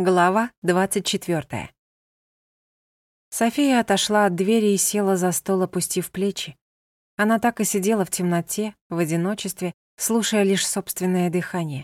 Глава 24. София отошла от двери и села за стол, опустив плечи. Она так и сидела в темноте, в одиночестве, слушая лишь собственное дыхание.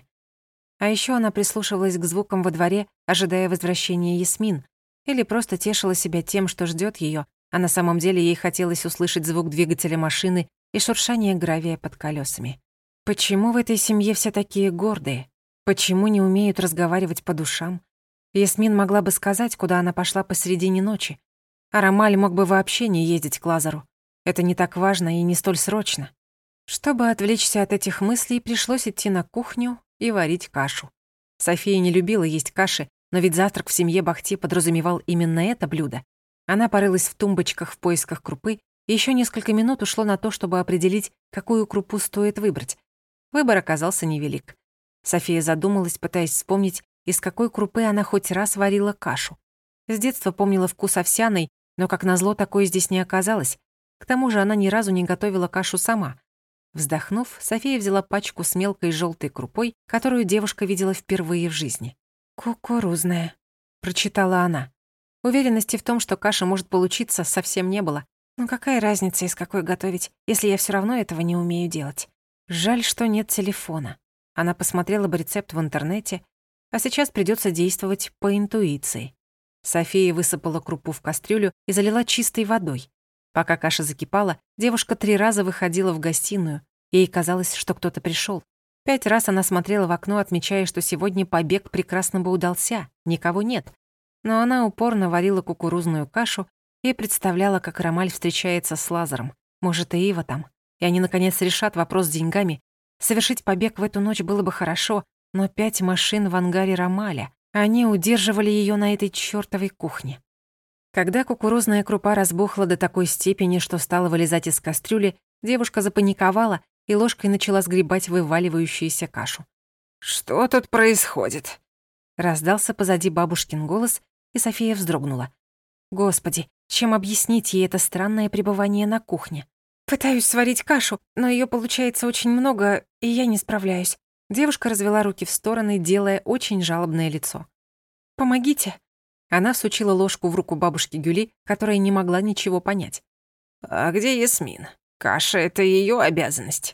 А ещё она прислушивалась к звукам во дворе, ожидая возвращения Ясмин, или просто тешила себя тем, что ждёт её, а на самом деле ей хотелось услышать звук двигателя машины и шуршание гравия под колёсами. Почему в этой семье все такие гордые? Почему не умеют разговаривать по душам? Ясмин могла бы сказать, куда она пошла посредине ночи, а Ромаль мог бы вообще не ездить к Лазару. Это не так важно и не столь срочно. Чтобы отвлечься от этих мыслей, пришлось идти на кухню и варить кашу. София не любила есть каши, но ведь завтрак в семье Бахти подразумевал именно это блюдо. Она порылась в тумбочках в поисках крупы, и ещё несколько минут ушло на то, чтобы определить, какую крупу стоит выбрать. Выбор оказался невелик. София задумалась, пытаясь вспомнить, из какой крупы она хоть раз варила кашу. С детства помнила вкус овсяной, но, как назло, такой здесь не оказалось. К тому же она ни разу не готовила кашу сама. Вздохнув, София взяла пачку с мелкой жёлтой крупой, которую девушка видела впервые в жизни. «Кукурузная», — прочитала она. Уверенности в том, что каша может получиться, совсем не было. Но какая разница, из какой готовить, если я всё равно этого не умею делать? Жаль, что нет телефона. Она посмотрела бы рецепт в интернете, а сейчас придётся действовать по интуиции. София высыпала крупу в кастрюлю и залила чистой водой. Пока каша закипала, девушка 3 раза выходила в гостиную. Ей казалось, что кто-то пришёл. 5 раз она смотрела в окно, отмечая, что сегодня побег прекрасно бы удался, никого нет. Но она упорно варила кукурузную кашу и представляла, как Ромаль встречается с Лазаром. Может, и Ива там. И они, наконец, решат вопрос с деньгами. Совершить побег в эту ночь было бы хорошо, но 5 машин в ангаре Ромаля. Они удерживали её на этой чёртовой кухне. Когда кукурузная крупа разбухла до такой степени, что стала вылезать из кастрюли, девушка запаниковала и ложкой начала сгребать вываливающуюся кашу. «Что тут происходит?» Раздался позади бабушкин голос, и София вздрогнула. Господи, чем объяснить ей это странное пребывание на кухне? «Пытаюсь сварить кашу, но её получается очень много, и я не справляюсь». Девушка развела руки в стороны, делая очень жалобное лицо. «Помогите». Она всучила ложку в руку бабушки Гюли, которая не могла ничего понять. «А где Ясмин? Каша — это её обязанность».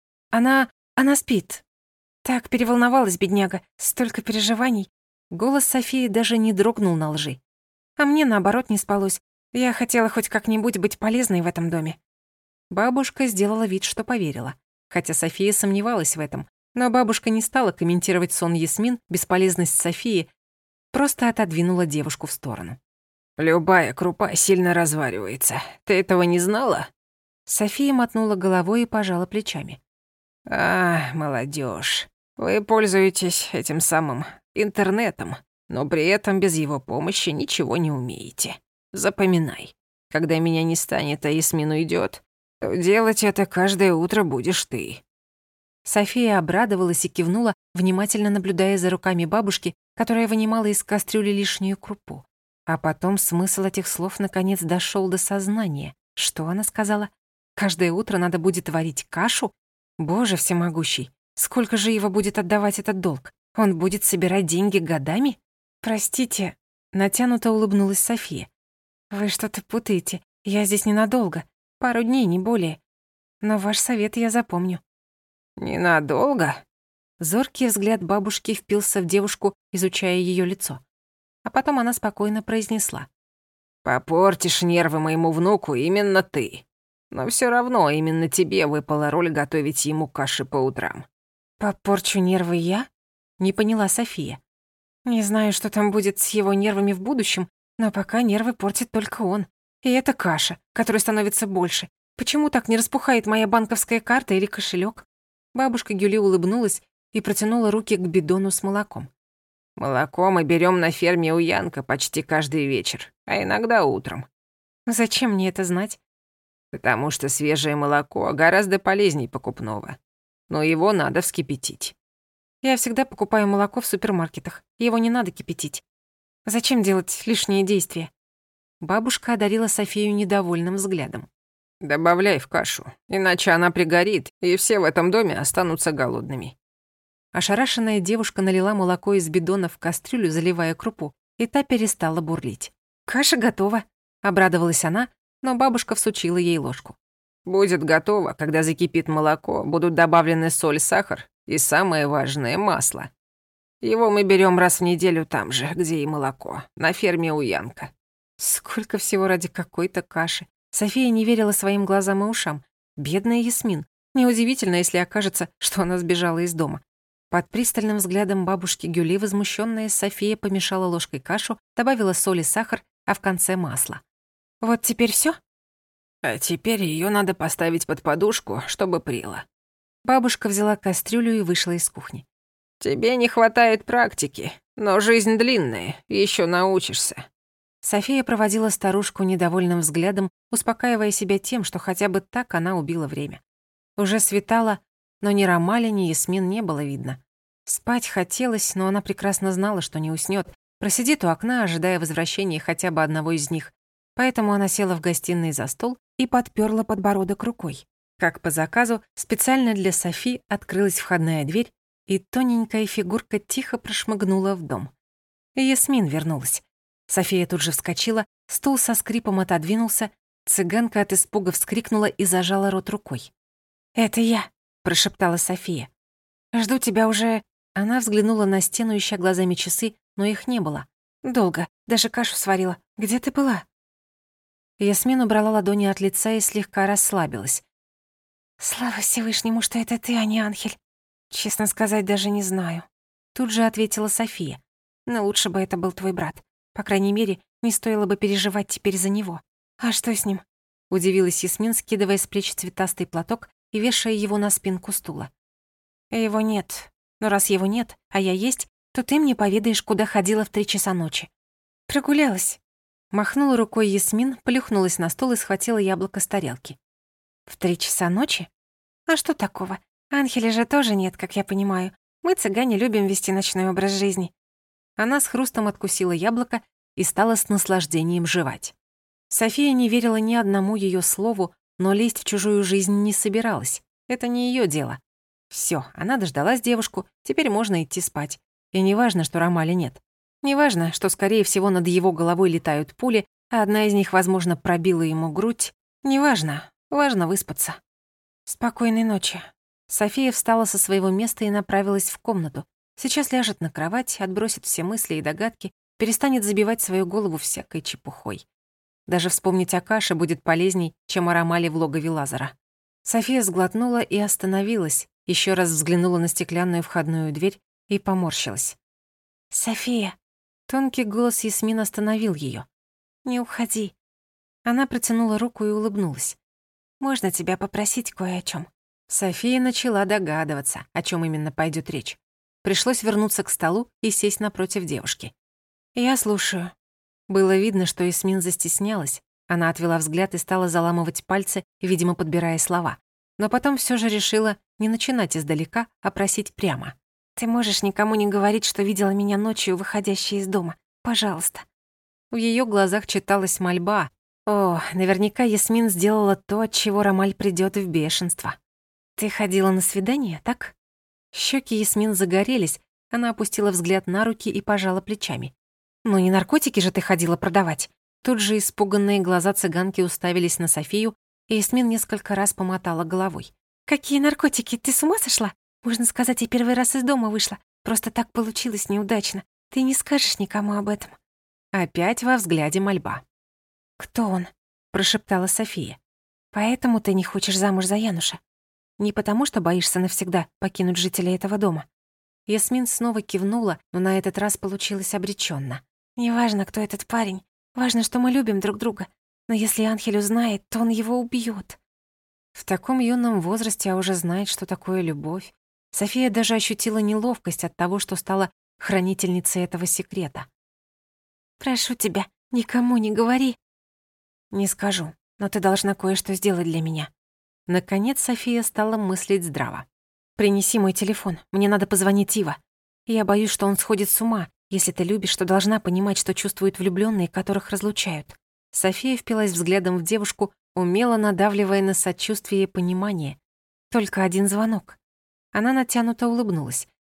Она спит. Так переволновалась, бедняга, столько переживаний». Голос Софии даже не дрогнул на лжи. «А мне, наоборот, не спалось. Я хотела хоть как-нибудь быть полезной в этом доме». Бабушка сделала вид, что поверила. Хотя София сомневалась в этом. Но бабушка не стала комментировать сон Ясмин, бесполезность Софии, просто отодвинула девушку в сторону. «Любая крупа сильно разваривается. Ты этого не знала?» София мотнула головой и пожала плечами. Молодежь. Вы пользуетесь этим самым интернетом, но при этом без его помощи ничего не умеете. Запоминай, когда меня не станет, а Ясмин уйдёт, то делать это каждое утро будешь ты». София обрадовалась и кивнула, внимательно наблюдая за руками бабушки, которая вынимала из кастрюли лишнюю крупу. А потом смысл этих слов наконец дошёл до сознания. Что она сказала? Каждое утро надо будет варить кашу? Боже всемогущий, сколько же его будет отдавать этот долг? Он будет собирать деньги годами? Простите, натянуто улыбнулась София. Вы что-то путаете. Я здесь ненадолго. Пару дней, не более. Но ваш совет я запомню. «Ненадолго?» Зоркий взгляд бабушки впился в девушку, изучая её лицо. А потом она спокойно произнесла. «Попортишь нервы моему внуку именно ты. Но всё равно именно тебе выпала роль готовить ему каши по утрам». «Попорчу нервы я?» — не поняла София. «Не знаю, что там будет с его нервами в будущем, но пока нервы портит только он. И это каша, которая становится больше. Почему так не распухает моя банковская карта или кошелёк?» Бабушка Гюли улыбнулась и протянула руки к бидону с молоком. «Молоко мы берём на ферме у Янка почти каждый вечер, а иногда утром». «Зачем мне это знать?» «Потому что свежее молоко гораздо полезней покупного. Но его надо вскипятить». «Я всегда покупаю молоко в супермаркетах. Его не надо кипятить. Зачем делать лишние действия?» Бабушка одарила Софию недовольным взглядом. «Добавляй в кашу, иначе она пригорит, и все в этом доме останутся голодными». Ошарашенная девушка налила молоко из бидона в кастрюлю, заливая крупу, и та перестала бурлить. «Каша готова», — обрадовалась она, но бабушка всучила ей ложку. «Будет готово, когда закипит молоко, будут добавлены соль, сахар и, самое важное, масло. Его мы берем раз в неделю там же, где и молоко, на ферме у Янка». Сколько всего ради какой-то каши. София не верила своим глазам и ушам. Бедная Ясмин. Неудивительно, если окажется, что она сбежала из дома. Под пристальным взглядом бабушки Гюли, возмущенная, София помешала ложкой кашу, добавила соль и сахар, а в конце масло. «Вот теперь всё?» «А теперь ее надо поставить под подушку, чтобы прила». Бабушка взяла кастрюлю и вышла из кухни. «Тебе не хватает практики, но жизнь длинная, еще научишься». София проводила старушку недовольным взглядом, успокаивая себя тем, что хотя бы так она убила время. Уже светало, но ни Ромали, ни Ясмин не было видно. Спать хотелось, но она прекрасно знала, что не уснёт, просидит у окна, ожидая возвращения хотя бы одного из них. Поэтому она села в гостиной за стол и подпёрла подбородок рукой. Как по заказу, специально для Софи открылась входная дверь, и тоненькая фигурка тихо прошмыгнула в дом. Ясмин вернулась. София тут же вскочила, стул со скрипом отодвинулся, цыганка от испуга вскрикнула и зажала рот рукой. «Это я», — прошептала София. «Жду тебя уже...» Она взглянула на стену, ища глазами часы, но их не было. «Долго, даже кашу сварила. Где ты была?» Ясмин убрала ладони от лица и слегка расслабилась. «Слава Всевышнему, что это ты, а не Анхель. Честно сказать, даже не знаю». Тут же ответила София. «Но лучше бы это был твой брат. По крайней мере, не стоило бы переживать теперь за него. А что с ним?» Удивилась Ясмин, скидывая с плеч цветастый платок и вешая его на спинку стула. «Его нет. Но раз его нет, а я есть, то ты мне поведаешь, куда ходила в 3 часа ночи». «Прогулялась». Махнула рукой Ясмин, плюхнулась на стол и схватила яблоко с тарелки. «В 3 часа ночи? А что такого? Анхеля же тоже нет, как я понимаю. Мы, цыгане, любим вести ночной образ жизни». Она с хрустом откусила яблоко и стала с наслаждением жевать. София не верила ни одному её слову, но лезть в чужую жизнь не собиралась. Это не её дело. Всё, она дождалась девушку, теперь можно идти спать. И неважно, что Ромали нет. Неважно, что, скорее всего, над его головой летают пули, а одна из них, возможно, пробила ему грудь. Неважно, важно выспаться. «Спокойной ночи». София встала со своего места и направилась в комнату. Сейчас ляжет на кровать, отбросит все мысли и догадки, перестанет забивать свою голову всякой чепухой. Даже вспомнить о каше будет полезней, чем о Ромале в логове Лазара. София сглотнула и остановилась, еще раз взглянула на стеклянную входную дверь и поморщилась. «София!» Тонкий голос Ясмин остановил ее. «Не уходи». Она протянула руку и улыбнулась. «Можно тебя попросить кое о чем?» София начала догадываться, о чем именно пойдет речь. Пришлось вернуться к столу и сесть напротив девушки. «Я слушаю». Было видно, что Ясмин застеснялась. Она отвела взгляд и стала заламывать пальцы, видимо, подбирая слова. Но потом все же решила не начинать издалека, а просить прямо. «Ты можешь никому не говорить, что видела меня ночью, выходящей из дома? Пожалуйста». В ее глазах читалась мольба. О, наверняка Ясмин сделала то, от чего Ромаль придёт в бешенство. «Ты ходила на свидание, так?» Щеки Ясмин загорелись, она опустила взгляд на руки и пожала плечами. «Ну не наркотики же ты ходила продавать?» Тут же испуганные глаза цыганки уставились на Софию, и Ясмин несколько раз помотала головой. «Какие наркотики? Ты с ума сошла? Можно сказать, я первый раз из дома вышла. Просто так получилось неудачно. Ты не скажешь никому об этом». Опять во взгляде мольба. «Кто он?» — прошептала София. «Поэтому ты не хочешь замуж за Януша? Не потому, что боишься навсегда покинуть жителей этого дома?» Ясмин снова кивнула, но на этот раз получилось обречённо. «Неважно, кто этот парень. Важно, что мы любим друг друга. Но если Анхель узнает, то он его убьёт». В таком юном возрасте, а уже знает, что такое любовь. София даже ощутила неловкость от того, что стала хранительницей этого секрета. «Прошу тебя, никому не говори». «Не скажу, но ты должна кое-что сделать для меня». Наконец София стала мыслить здраво. «Принеси мой телефон, мне надо позвонить Ива. Я боюсь, что он сходит с ума. Если ты любишь, то должна понимать, что чувствуют влюблённые, которых разлучают». София впилась взглядом в девушку, умело надавливая на сочувствие и понимание. Только один звонок. Она натянуто улыбнулась.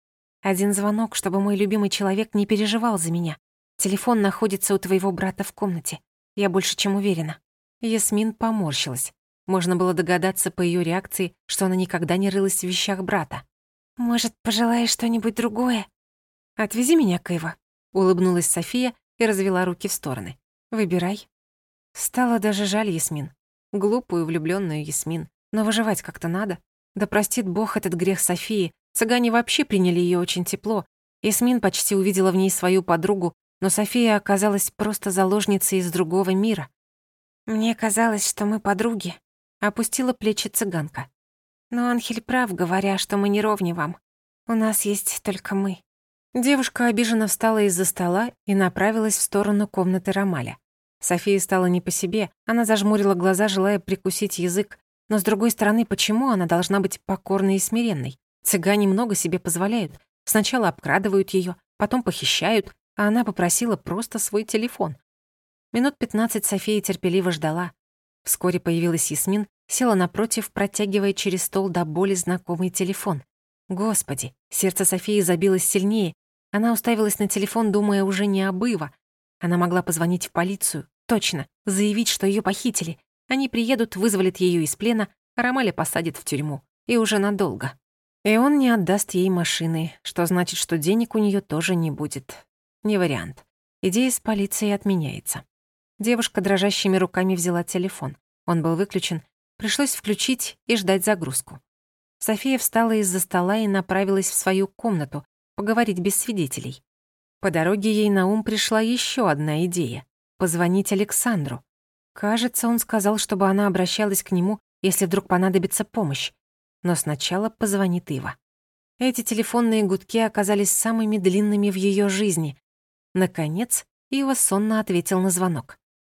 Один звонок, чтобы мой любимый человек не переживал за меня. Телефон находится у твоего брата в комнате. Я больше чем уверена». Ясмин поморщилась. Можно было догадаться по её реакции, что она никогда не рылась в вещах брата. «Может, пожелаешь что-нибудь другое?» «Отвези меня к Эйва», — улыбнулась София и развела руки в стороны. «Выбирай». Стало даже жаль Ясмин. Глупую, влюблённую Ясмин. Но выживать как-то надо. Да простит Бог этот грех Софии. Цыгане вообще приняли её очень тепло. Ясмин почти увидела в ней свою подругу, но София оказалась просто заложницей из другого мира. «Мне казалось, что мы подруги», — опустила плечи цыганка. «Но Анхель прав, говоря, что мы не ровни вам. У нас есть только мы». Девушка обиженно встала из-за стола и направилась в сторону комнаты Ромаля. Софии стало не по себе, она зажмурила глаза, желая прикусить язык. Но с другой стороны, почему она должна быть покорной и смиренной? Цыгане много себе позволяют. Сначала обкрадывают её, потом похищают, а она попросила просто свой телефон. Минут 15 София терпеливо ждала. Вскоре появилась Ясмин, села напротив, протягивая через стол до боли знакомый телефон. Господи, сердце Софии забилось сильнее. Она уставилась на телефон, думая уже не об Ива. Она могла позвонить в полицию, точно, заявить, что её похитили. Они приедут, вызволят её из плена, а Ромаля посадят в тюрьму. И уже надолго. И он не отдаст ей машины, что значит, что денег у неё тоже не будет. Не вариант. Идея с полицией отменяется. Девушка дрожащими руками взяла телефон. Он был выключен. Пришлось включить и ждать загрузку. София встала из-за стола и направилась в свою комнату, поговорить без свидетелей. По дороге ей на ум пришла ещё одна идея — позвонить Александру. Кажется, он сказал, чтобы она обращалась к нему, если вдруг понадобится помощь. Но сначала позвонит Ива. Эти телефонные гудки оказались самыми длинными в её жизни. Наконец, Ива сонно ответил на звонок.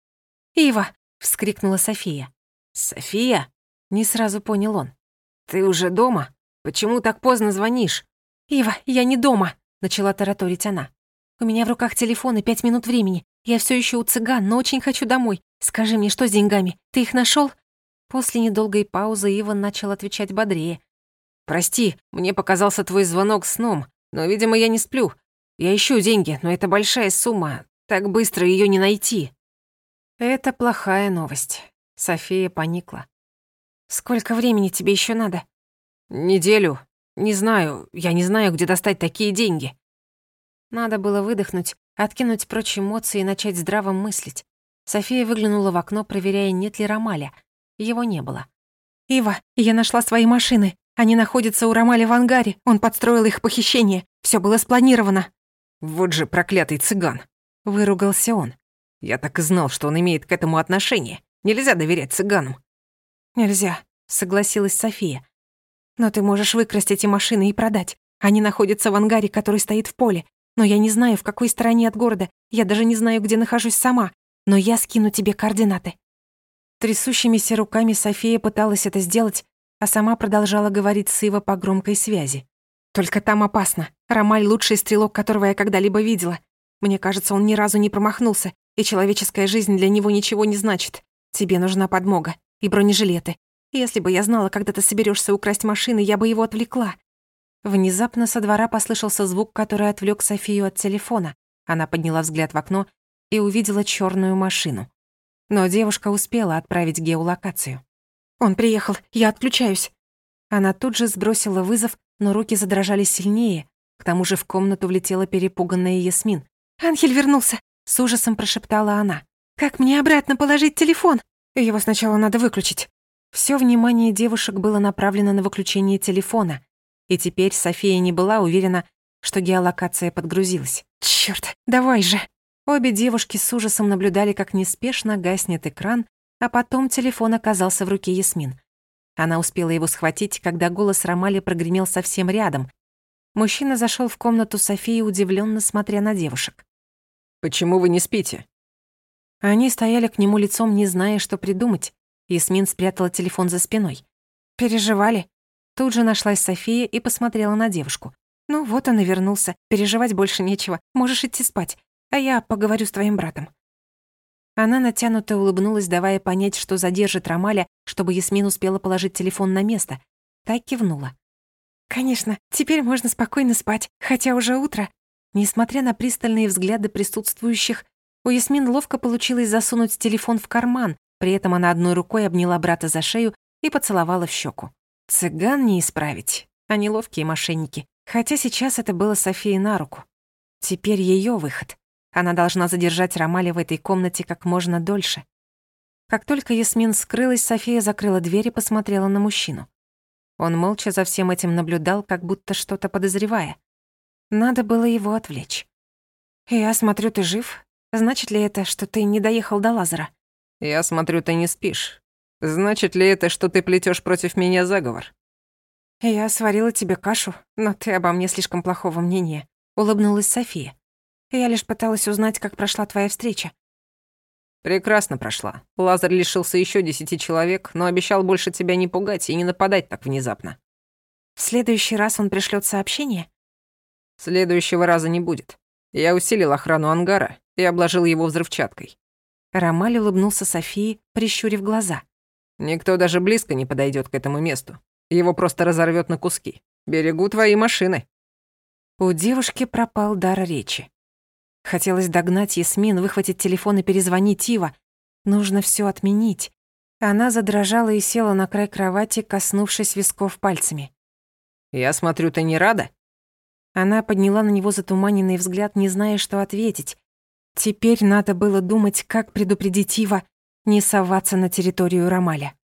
«Ива!» — вскрикнула София. «София?» — не сразу понял он. «Ты уже дома? Почему так поздно звонишь?» «Ива, я не дома!» — начала тараторить она. «У меня в руках телефон и 5 минут времени. Я всё ещё у цыган, но очень хочу домой. Скажи мне, что с деньгами? Ты их нашёл?» После недолгой паузы Иван начал отвечать бодрее. «Прости, мне показался твой звонок сном, но, видимо, я не сплю. Я ищу деньги, но это большая сумма. Так быстро её не найти». Это плохая новость. София поникла. «Сколько времени тебе ещё надо?» «Неделю. Не знаю, я не знаю, где достать такие деньги». Надо было выдохнуть, откинуть прочь эмоции и начать здраво мыслить. София выглянула в окно, проверяя, нет ли Ромаля. Его не было. «Ива, я нашла свои машины. Они находятся у Ромаля в ангаре. Он подстроил их похищение. Всё было спланировано». «Вот же проклятый цыган!» — выругался он. «Я так и знал, что он имеет к этому отношение. Нельзя доверять цыганам». «Нельзя», — согласилась София. «Но ты можешь выкрасть эти машины и продать. Они находятся в ангаре, который стоит в поле. Но я не знаю, в какой стороне от города. Я даже не знаю, где нахожусь сама. Но я скину тебе координаты». Трясущимися руками София пыталась это сделать, а сама продолжала говорить с Ива по громкой связи. «Только там опасно. Ромаль — лучший стрелок, которого я когда-либо видела. Мне кажется, он ни разу не промахнулся, и человеческая жизнь для него ничего не значит. Тебе нужна подмога и бронежилеты. Если бы я знала, когда ты соберешься украсть машины, я бы его отвлекла». Внезапно со двора послышался звук, который отвлек Софию от телефона. Она подняла взгляд в окно и увидела черную машину. Но девушка успела отправить геолокацию. «Он приехал, я отключаюсь». Она тут же сбросила вызов, но руки задрожали сильнее. К тому же в комнату влетела перепуганная Ясмин. «Анхель вернулся!» — с ужасом прошептала она. «Как мне обратно положить телефон? Его сначала надо выключить». Всё внимание девушек было направлено на выключение телефона, и теперь София не была уверена, что геолокация подгрузилась. «Чёрт, давай же!» Обе девушки с ужасом наблюдали, как неспешно гаснет экран, а потом телефон оказался в руке Ясмин. Она успела его схватить, когда голос Ромали прогремел совсем рядом. Мужчина зашёл в комнату Софии, удивлённо смотря на девушек. «Почему вы не спите?» Они стояли к нему лицом, не зная, что придумать. Ясмин спрятала телефон за спиной. «Переживали?» Тут же нашлась София и посмотрела на девушку. «Ну вот он и вернулся. Переживать больше нечего. Можешь идти спать. А я поговорю с твоим братом». Она натянуто улыбнулась, давая понять, что задержит Ромаля, чтобы Ясмин успела положить телефон на место. Та кивнула. «Конечно, теперь можно спокойно спать, хотя уже утро». Несмотря на пристальные взгляды присутствующих, у Ясмин ловко получилось засунуть телефон в карман, при этом она одной рукой обняла брата за шею и поцеловала в щеку. Цыган не исправить, они ловкие мошенники, хотя сейчас это было Софии на руку. Теперь ее выход. Она должна задержать Ромаля в этой комнате как можно дольше. Как только Ясмин скрылась, София закрыла дверь и посмотрела на мужчину. Он молча за всем этим наблюдал, как будто что-то подозревая. Надо было его отвлечь. «Я смотрю, ты жив. Значит ли это, что ты не доехал до Лазара?» «Я смотрю, ты не спишь. Значит ли это, что ты плетёшь против меня заговор?» «Я сварила тебе кашу, но ты обо мне слишком плохого мнения», — улыбнулась София. «Я лишь пыталась узнать, как прошла твоя встреча». «Прекрасно прошла. Лазарь лишился ещё 10 человек, но обещал больше тебя не пугать и не нападать так внезапно». «В следующий раз он пришлёт сообщение?» «Следующего раза не будет. Я усилил охрану ангара и обложил его взрывчаткой». Ромаль улыбнулся Софии, прищурив глаза. «Никто даже близко не подойдёт к этому месту. Его просто разорвёт на куски. Берегу твои машины». У девушки пропал дар речи. Хотелось догнать Ясмин, выхватить телефон и перезвонить Ива. Нужно всё отменить. Она задрожала и села на край кровати, коснувшись висков пальцами. «Я смотрю, ты не рада?» Она подняла на него затуманенный взгляд, не зная, что ответить. Теперь надо было думать, как предупредить Ива не соваться на территорию Ромаля.